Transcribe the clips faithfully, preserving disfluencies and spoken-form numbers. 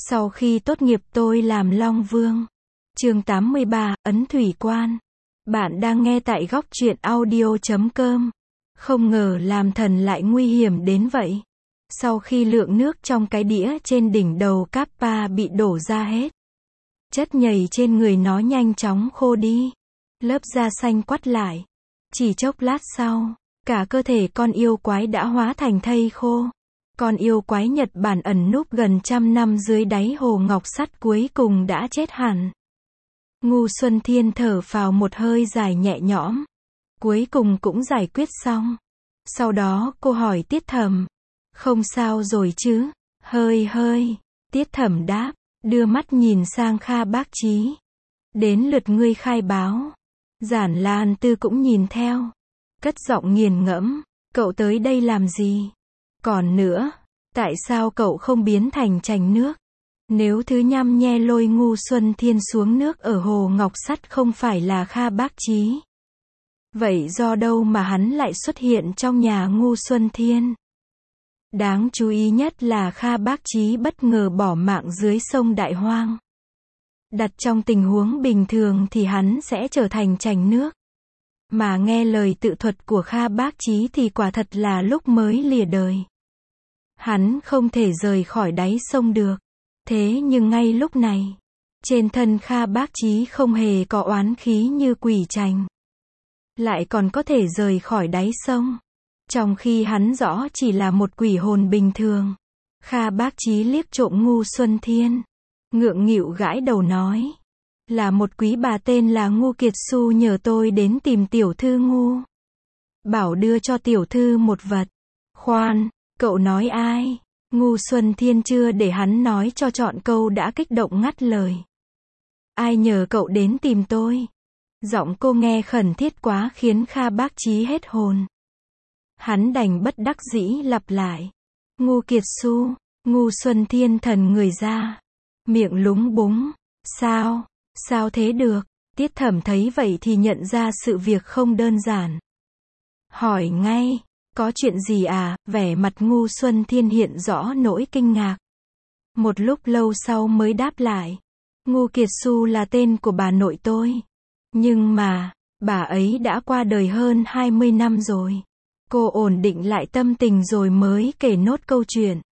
Sau khi tốt nghiệp tôi làm Long Vương. Chương tám mươi ba, Ấn Thủy Quan. Bạn đang nghe tại góc truyện audio chấm com. Không ngờ làm thần lại nguy hiểm đến vậy. Sau khi lượng nước trong cái đĩa trên đỉnh đầu Kappa bị đổ ra hết, chất nhầy trên người nó nhanh chóng khô đi. Lớp da xanh quắt lại. Chỉ chốc lát sau, cả cơ thể con yêu quái đã hóa thành thây khô. Con yêu quái Nhật Bản ẩn núp gần trăm năm dưới đáy hồ ngọc sắt cuối cùng đã chết hẳn. Ngu Xuân Thiên thở phào một hơi dài nhẹ nhõm. Cuối cùng cũng giải quyết xong. Sau đó cô hỏi Tiết Thẩm. Không sao rồi chứ? Hơi hơi. Tiết Thẩm đáp, đưa mắt nhìn sang Kha Bác Chí. Đến lượt ngươi khai báo. Giản Lan Tư cũng nhìn theo. Cất giọng nghiền ngẫm. Cậu tới đây làm gì? Còn nữa, tại sao cậu không biến thành trành nước? Nếu thứ nhăm nhe lôi Ngu Xuân Thiên xuống nước ở hồ ngọc sắt không phải là Kha Bác Chí, vậy do đâu mà hắn lại xuất hiện trong nhà Ngu Xuân Thiên? Đáng chú ý nhất là Kha Bác Chí bất ngờ bỏ mạng dưới sông Đại Hoang. Đặt trong tình huống bình thường thì hắn sẽ trở thành trành nước. Mà nghe lời tự thuật của Kha Bác Chí thì quả thật là lúc mới lìa đời. Hắn không thể rời khỏi đáy sông được. Thế nhưng ngay lúc này, trên thân Kha Bác Chí không hề có oán khí như quỷ trành. Lại còn có thể rời khỏi đáy sông. Trong khi hắn rõ chỉ là một quỷ hồn bình thường. Kha Bác Chí liếc trộm Ngu Xuân Thiên. Ngượng nghịu gãi đầu nói. Là một quý bà tên là Ngu Kiệt Xu nhờ tôi đến tìm tiểu thư Ngu. Bảo đưa cho tiểu thư một vật. Khoan, cậu nói ai? Ngu Xuân Thiên chưa để hắn nói cho trọn câu đã kích động ngắt lời. Ai nhờ cậu đến tìm tôi? Giọng cô nghe khẩn thiết quá khiến Kha Bác Chí hết hồn. Hắn đành bất đắc dĩ lặp lại. Ngu Kiệt Xu. Ngu Xuân Thiên thần người ra. Miệng lúng búng. Sao? Sao thế được? Tiết Thẩm thấy vậy thì nhận ra sự việc không đơn giản. Hỏi ngay. Có chuyện gì à? Vẻ mặt Ngu Xuân Thiên hiện rõ nỗi kinh ngạc. Một lúc lâu sau mới đáp lại. Ngu Kiệt Xu là tên của bà nội tôi. Nhưng mà, bà ấy đã qua đời hơn hai mươi năm rồi. Cô ổn định lại tâm tình rồi mới kể nốt câu chuyện.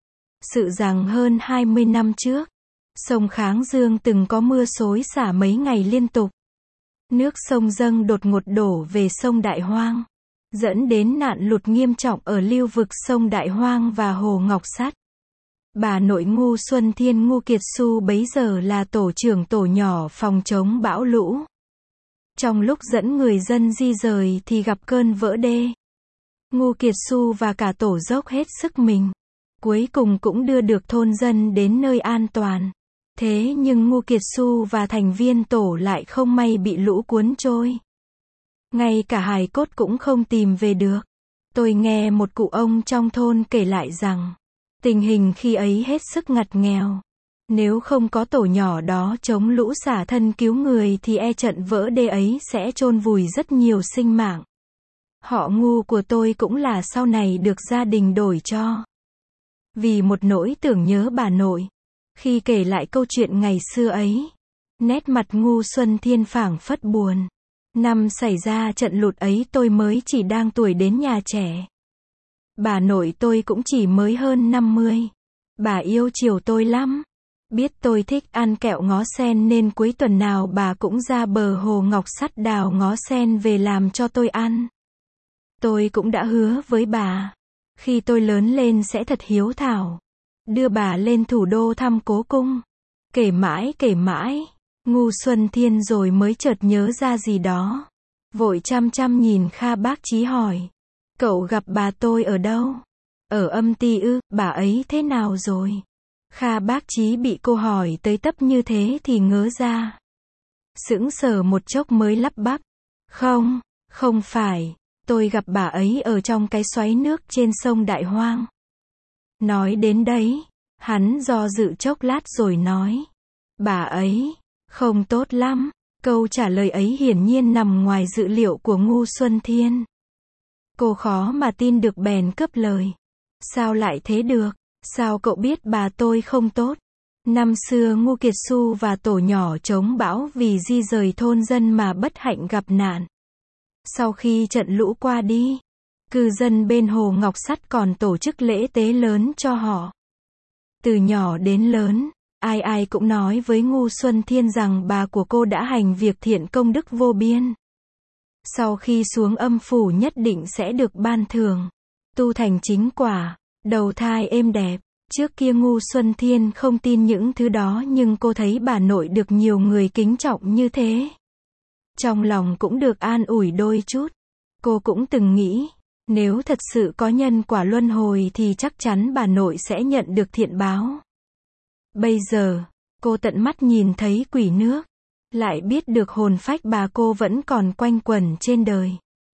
Sự rằng hơn hai mươi năm trước, sông Kháng Dương từng có mưa xối xả mấy ngày liên tục. Nước sông dâng đột ngột đổ về sông Đại Hoang, dẫn đến nạn lụt nghiêm trọng ở lưu vực sông Đại Hoang và hồ Ngọc Sắt. Bà nội Ngu Xuân Thiên Ngu Kiệt Xu bấy giờ là tổ trưởng tổ nhỏ phòng chống bão lũ. Trong lúc dẫn người dân di rời thì gặp cơn vỡ đê. Ngu Kiệt Xu và cả tổ dốc hết sức mình. Cuối cùng cũng đưa được thôn dân đến nơi an toàn. Thế nhưng Ngu Kiệt Xu và thành viên tổ lại không may bị lũ cuốn trôi. Ngay cả hài cốt cũng không tìm về được. Tôi nghe một cụ ông trong thôn kể lại rằng, tình hình khi ấy hết sức ngặt nghèo. Nếu không có tổ nhỏ đó chống lũ xả thân cứu người thì e trận vỡ đê ấy sẽ chôn vùi rất nhiều sinh mạng. Họ Ngu của tôi cũng là sau này được gia đình đổi cho. Vì một nỗi tưởng nhớ bà nội. Khi kể lại câu chuyện ngày xưa ấy, nét mặt Ngu Xuân Thiên phảng phất buồn. Năm xảy ra trận lụt ấy tôi mới chỉ đang tuổi đến nhà trẻ. Bà nội tôi cũng chỉ mới hơn năm mươi. Bà yêu chiều tôi lắm. Biết tôi thích ăn kẹo ngó sen nên cuối tuần nào bà cũng ra bờ hồ Ngọc Sắt đào ngó sen về làm cho tôi ăn. Tôi cũng đã hứa với bà, khi tôi lớn lên sẽ thật hiếu thảo, đưa bà lên thủ đô thăm cố cung. Kể mãi kể mãi, Ngu Xuân Thiên rồi mới chợt nhớ ra gì đó. Vội chăm chăm nhìn Kha Bác Chí hỏi. Cậu gặp bà tôi ở đâu? Ở Âm Ty ư? Bà ấy thế nào rồi? Kha Bác Chí bị cô hỏi tới tấp như thế thì ngớ ra. Sững sờ một chốc mới lắp bắp. Không, không phải. Tôi gặp bà ấy ở trong cái xoáy nước trên sông Đại Hoang. Nói đến đấy, hắn do dự chốc lát rồi nói. Bà ấy, không tốt lắm. Câu trả lời ấy hiển nhiên nằm ngoài dự liệu của Ngu Xuân Thiên. Cô khó mà tin được bèn cướp lời. Sao lại thế được? Sao cậu biết bà tôi không tốt? Năm xưa Ngô Kiệt Xu và tổ nhỏ chống bão vì di rời thôn dân mà bất hạnh gặp nạn. Sau khi trận lũ qua đi, cư dân bên hồ Ngọc Sắt còn tổ chức lễ tế lớn cho họ. Từ nhỏ đến lớn, ai ai cũng nói với Ngô Xuân Thiên rằng bà của cô đã hành việc thiện công đức vô biên. Sau khi xuống âm phủ nhất định sẽ được ban thưởng, tu thành chính quả, đầu thai êm đẹp. Trước kia Ngô Xuân Thiên không tin những thứ đó nhưng cô thấy bà nội được nhiều người kính trọng như thế. Trong lòng cũng được an ủi đôi chút. Cô cũng từng nghĩ, nếu thật sự có nhân quả luân hồi thì chắc chắn bà nội sẽ nhận được thiện báo. Bây giờ, cô tận mắt nhìn thấy quỷ nước, lại biết được hồn phách bà cô vẫn còn quanh quẩn trên đời.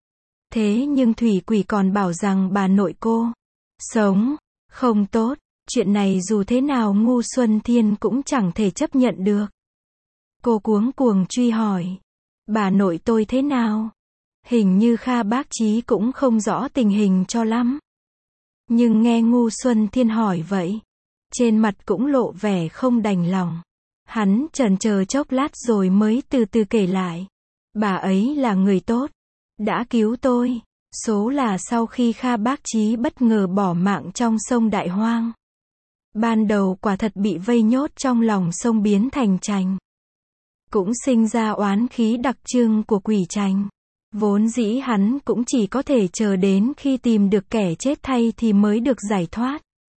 Thế nhưng thủy quỷ còn bảo rằng bà nội cô sống không tốt. Chuyện này dù thế nào Ngô Xuân Thiên cũng chẳng thể chấp nhận được. Cô cuống cuồng truy hỏi, bà nội tôi thế nào? Hình như Kha Bác Chí cũng không rõ tình hình cho lắm. Nhưng nghe Ngô Xuân Thiên hỏi vậy, trên mặt cũng lộ vẻ không đành lòng. Hắn chần chờ chốc lát rồi mới từ từ kể lại. Bà ấy là người tốt, đã cứu tôi. Số là sau khi Kha Bác Chí bất ngờ bỏ mạng trong sông Đại Hoang. Ban đầu quả thật bị vây nhốt trong lòng sông biến thành trành. Cũng sinh ra oán khí đặc trưng của quỷ trành. Vốn dĩ hắn cũng chỉ có thể chờ đến khi tìm được kẻ chết thay thì mới được giải thoát.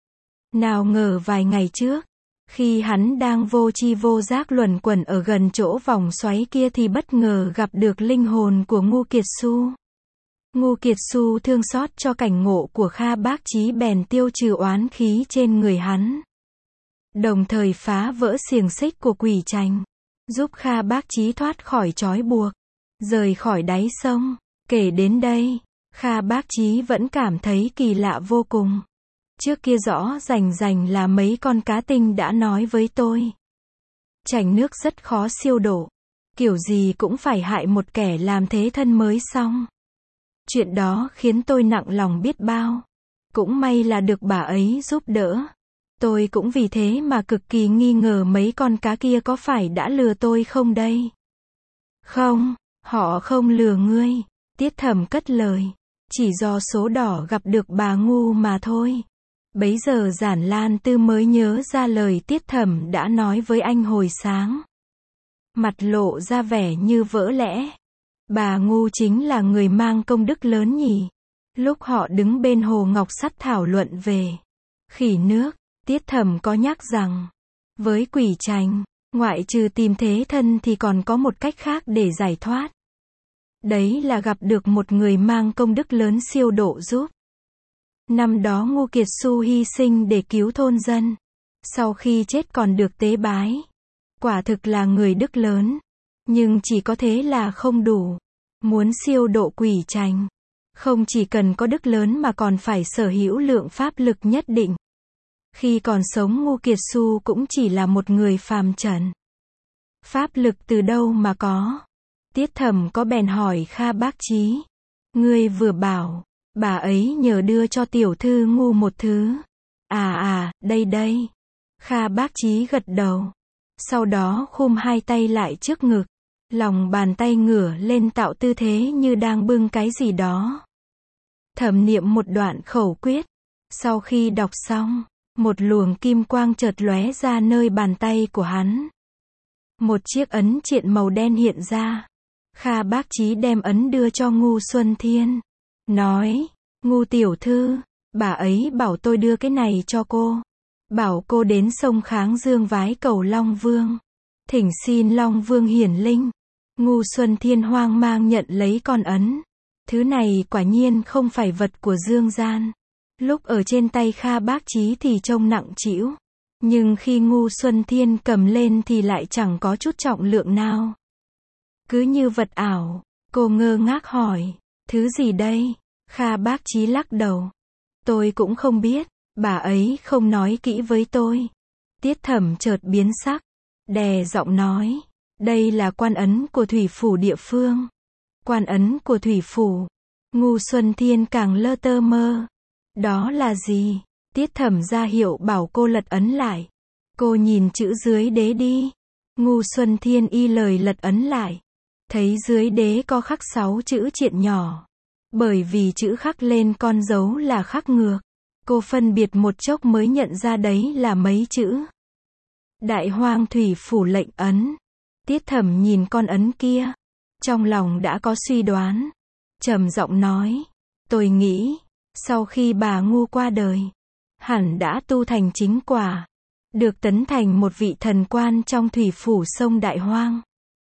Nào ngờ vài ngày trước, khi hắn đang vô tri vô giác luẩn quẩn ở gần chỗ vòng xoáy kia thì bất ngờ gặp được linh hồn của Ngô Kiệt Xu. Ngô Kiệt Xu thương xót cho cảnh ngộ của Kha Bác Chí bèn tiêu trừ oán khí trên người hắn. Đồng thời phá vỡ xiềng xích của quỷ trành, giúp Kha Bác Chí thoát khỏi trói buộc, rời khỏi đáy sông. Kể đến đây, Kha Bác Chí vẫn cảm thấy kỳ lạ vô cùng. Trước kia rõ rành rành là mấy con cá tinh đã nói với tôi. Trành nước rất khó siêu độ. Kiểu gì cũng phải hại một kẻ làm thế thân mới xong. Chuyện đó khiến tôi nặng lòng biết bao. Cũng may là được bà ấy giúp đỡ. Tôi cũng vì thế mà cực kỳ nghi ngờ mấy con cá kia có phải đã lừa tôi không đây. Không, họ không lừa ngươi. Tiết Thẩm cất lời. Chỉ do số đỏ gặp được bà ngu mà thôi. Bấy giờ Giản Lan Tư mới nhớ ra lời Tiết Thẩm đã nói với anh hồi sáng. Mặt lộ ra vẻ như vỡ lẽ. Bà ngu chính là người mang công đức lớn nhỉ. Lúc họ đứng bên hồ Ngọc Sắt thảo luận về khỉ nước, Tiết Thẩm có nhắc rằng, với quỷ trành, ngoại trừ tìm thế thân thì còn có một cách khác để giải thoát. Đấy là gặp được một người mang công đức lớn siêu độ giúp. Năm đó Ngô Kiệt Xu hy sinh để cứu thôn dân. Sau khi chết còn được tế bái. Quả thực là người đức lớn. Nhưng chỉ có thế là không đủ. Muốn siêu độ quỷ trành, không chỉ cần có đức lớn mà còn phải sở hữu lượng pháp lực nhất định. Khi còn sống Ngô Kiệt Xu cũng chỉ là một người phàm trần. Pháp lực từ đâu mà có? Tiết Thẩm có bèn hỏi Kha Bác Chí. Ngươi vừa bảo, bà ấy nhờ đưa cho tiểu thư ngu một thứ. À à, đây đây. Kha Bác Chí gật đầu. Sau đó khum hai tay lại trước ngực. Lòng bàn tay ngửa lên tạo tư thế như đang bưng cái gì đó. Thẩm niệm một đoạn khẩu quyết. Sau khi đọc xong, một luồng kim quang chợt lóe ra nơi bàn tay của hắn. Một chiếc ấn triện màu đen hiện ra. Kha Bác Chí đem ấn đưa cho Ngô Xuân Thiên. Nói, Ngô tiểu thư, bà ấy bảo tôi đưa cái này cho cô. Bảo cô đến sông Kháng Dương vái cầu Long Vương. Thỉnh xin Long Vương hiển linh. Ngô Xuân Thiên hoang mang nhận lấy con ấn. Thứ này quả nhiên không phải vật của dương gian. Lúc ở trên tay Kha Bác Chí thì trông nặng trĩu. Nhưng khi Ngô Xuân Thiên cầm lên thì lại chẳng có chút trọng lượng nào. Cứ như vật ảo. Cô ngơ ngác hỏi, thứ gì đây? Kha Bác Chí lắc đầu. Tôi cũng không biết, bà ấy không nói kỹ với tôi. Tiết Thẩm chợt biến sắc, đè giọng nói, đây là quan ấn của thủy phủ địa phương. Quan ấn của thủy phủ. Ngô Xuân Thiên càng lơ tơ mơ. Đó là gì? Tiết Thẩm ra hiệu bảo cô lật ấn lại. Cô nhìn chữ dưới đế đi. Ngu Xuân Thiên y lời lật ấn lại. Thấy dưới đế có khắc sáu chữ triện nhỏ. Bởi vì chữ khắc lên con dấu là khắc ngược. Cô phân biệt một chốc mới nhận ra đấy là mấy chữ. Đại Hoang Thủy Phủ lệnh ấn. Tiết Thẩm nhìn con ấn kia. Trong lòng đã có suy đoán. Trầm giọng nói. Tôi nghĩ, sau khi bà Ngu qua đời, hẳn đã tu thành chính quả. Được tấn thành một vị thần quan trong thủy phủ sông Đại Hoang.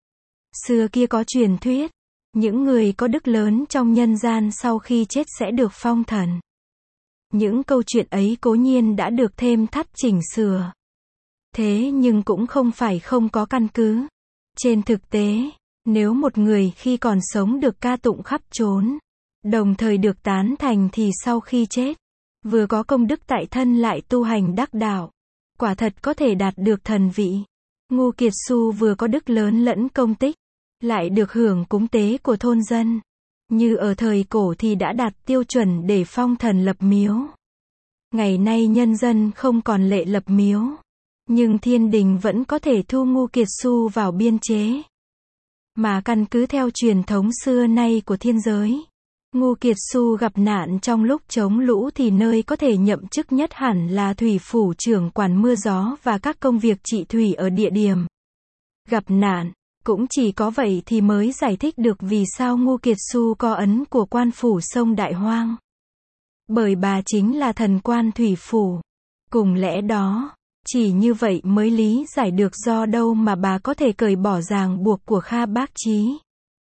Xưa kia có truyền thuyết, những người có đức lớn trong nhân gian sau khi chết sẽ được phong thần. Những câu chuyện ấy cố nhiên đã được thêm thắt chỉnh sửa. Thế nhưng cũng không phải không có căn cứ. Trên thực tế, nếu một người khi còn sống được ca tụng khắp chốn, đồng thời được tán thành thì sau khi chết, vừa có công đức tại thân lại tu hành đắc đạo, quả thật có thể đạt được thần vị. Ngu Kiệt Xu vừa có đức lớn lẫn công tích, lại được hưởng cúng tế của thôn dân. Như ở thời cổ thì đã đạt tiêu chuẩn để phong thần lập miếu. Ngày nay nhân dân không còn lệ lập miếu, nhưng thiên đình vẫn có thể thu Ngu Kiệt Xu vào biên chế. Mà căn cứ theo truyền thống xưa nay của thiên giới, Ngu Kiệt Xu gặp nạn trong lúc chống lũ thì nơi có thể nhậm chức nhất hẳn là thủy phủ trưởng quản mưa gió và các công việc trị thủy ở địa điểm. Gặp nạn, cũng chỉ có vậy thì mới giải thích được vì sao Ngu Kiệt Xu có ấn của quan phủ sông Đại Hoang. Bởi bà chính là thần quan thủy phủ. Cùng lẽ đó, chỉ như vậy mới lý giải được do đâu mà bà có thể cởi bỏ ràng buộc của Kha Bác Chí.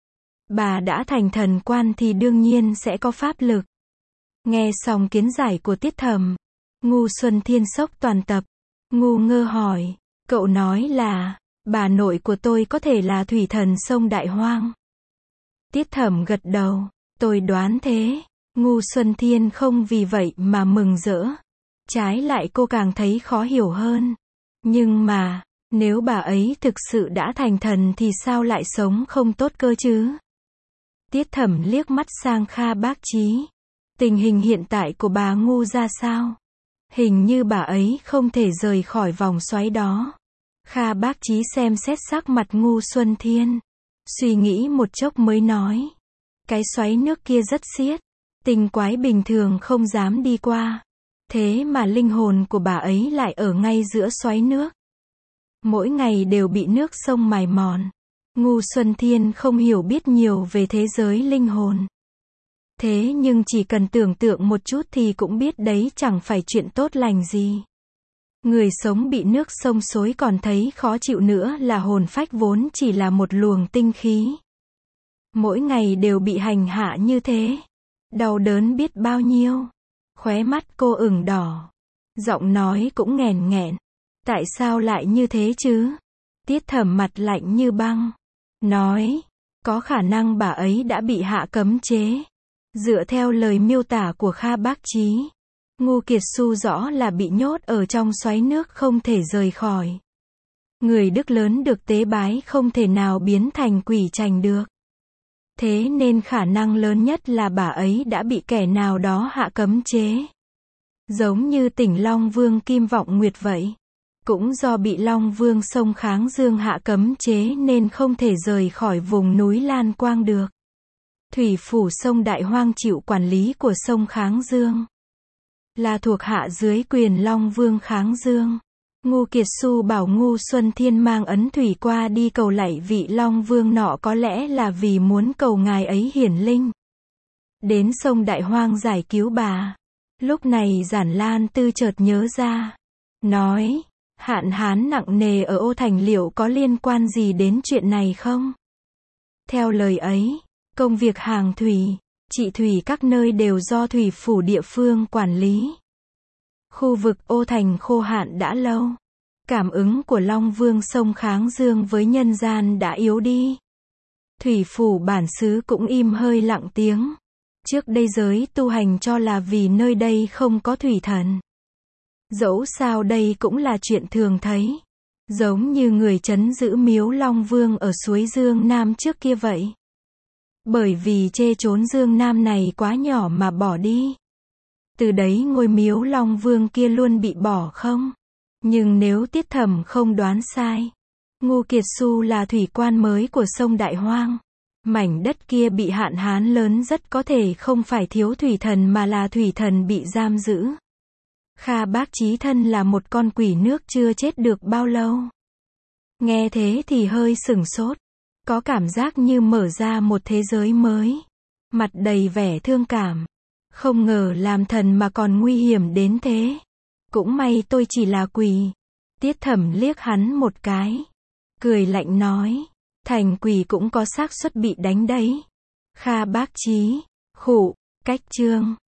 Bà đã thành thần quan thì đương nhiên sẽ có pháp lực. Nghe xong kiến giải của Tiết Thẩm, Ngu Xuân Thiên sốc toàn tập. Ngu ngơ hỏi, cậu nói là, bà nội của tôi có thể là thủy thần sông Đại Hoang. Tiết Thẩm gật đầu, tôi đoán thế. Ngu Xuân Thiên không vì vậy mà mừng rỡ. Trái lại cô càng thấy khó hiểu hơn. Nhưng mà, nếu bà ấy thực sự đã thành thần thì sao lại sống không tốt cơ chứ? Tiết Thẩm liếc mắt sang Kha Bác Chí. Tình hình hiện tại của bà Ngu ra sao? Hình như bà ấy không thể rời khỏi vòng xoáy đó. Kha Bác Chí xem xét sắc mặt Ngu Xuân Thiên. Suy nghĩ một chốc mới nói. Cái xoáy nước kia rất xiết. Tinh quái bình thường không dám đi qua. Thế mà linh hồn của bà ấy lại ở ngay giữa xoáy nước. Mỗi ngày đều bị nước sông mài mòn. Ngu Xuân Thiên không hiểu biết nhiều về thế giới linh hồn. Thế nhưng chỉ cần tưởng tượng một chút thì cũng biết đấy chẳng phải chuyện tốt lành gì. Người sống bị nước sông xối còn thấy khó chịu nữa là hồn phách vốn chỉ là một luồng tinh khí. Mỗi ngày đều bị hành hạ như thế. Đau đớn biết bao nhiêu. Khóe mắt cô ửng đỏ. Giọng nói cũng nghèn nghẹn. Tại sao lại như thế chứ? Tiết Thẩm mặt lạnh như băng. Nói, có khả năng bà ấy đã bị hạ cấm chế. Dựa theo lời miêu tả của Kha Bác Chí, Ngu Kiệt Xu rõ là bị nhốt ở trong xoáy nước không thể rời khỏi. Người đức lớn được tế bái không thể nào biến thành quỷ trành được. Thế nên khả năng lớn nhất là bà ấy đã bị kẻ nào đó hạ cấm chế. Giống như Tỉnh Long Vương Kim Vọng Nguyệt vậy. Cũng do bị Long Vương sông Kháng Dương hạ cấm chế nên không thể rời khỏi vùng núi Lan Quang được. Thủy phủ sông Đại Hoang chịu quản lý của sông Kháng Dương. Là thuộc hạ dưới quyền Long Vương Kháng Dương. Ngu Kiệt Xu bảo Ngu Xuân Thiên mang ấn thủy qua đi cầu lạy vị Long Vương nọ có lẽ là vì muốn cầu ngài ấy hiển linh. Đến sông Đại Hoang giải cứu bà. Lúc này Giản Lan Tư chợt nhớ ra. Nói, hạn hán nặng nề ở Ô Thành liệu có liên quan gì đến chuyện này không? Theo lời ấy, công việc hàng thủy, trị thủy các nơi đều do thủy phủ địa phương quản lý. Khu vực Ô Thành khô hạn đã lâu. Cảm ứng của Long Vương sông Kháng Dương với nhân gian đã yếu đi. Thủy phủ bản xứ cũng im hơi lặng tiếng. Trước đây giới tu hành cho là vì nơi đây không có thủy thần. Dẫu sao đây cũng là chuyện thường thấy. Giống như người trấn giữ miếu Long Vương ở suối Dương Nam trước kia vậy. Bởi vì chê chốn Dương Nam này quá nhỏ mà bỏ đi. Từ đấy ngôi miếu Long Vương kia luôn bị bỏ không. Nhưng nếu Tiết Thẩm không đoán sai, Ngô Kiệt Xu là thủy quan mới của sông Đại Hoang. Mảnh đất kia bị hạn hán lớn rất có thể không phải thiếu thủy thần mà là thủy thần bị giam giữ. Kha Bác Chí thân là một con quỷ nước chưa chết được bao lâu. Nghe thế thì hơi sửng sốt. Có cảm giác như mở ra một thế giới mới. Mặt đầy vẻ thương cảm. Không ngờ làm thần mà còn nguy hiểm đến thế. Cũng may tôi chỉ là quỷ. Tiết Thẩm liếc hắn một cái. Cười lạnh nói. Thành quỷ cũng có xác suất bị đánh đấy. Kha Bác Chí. Khụ. Cách chương.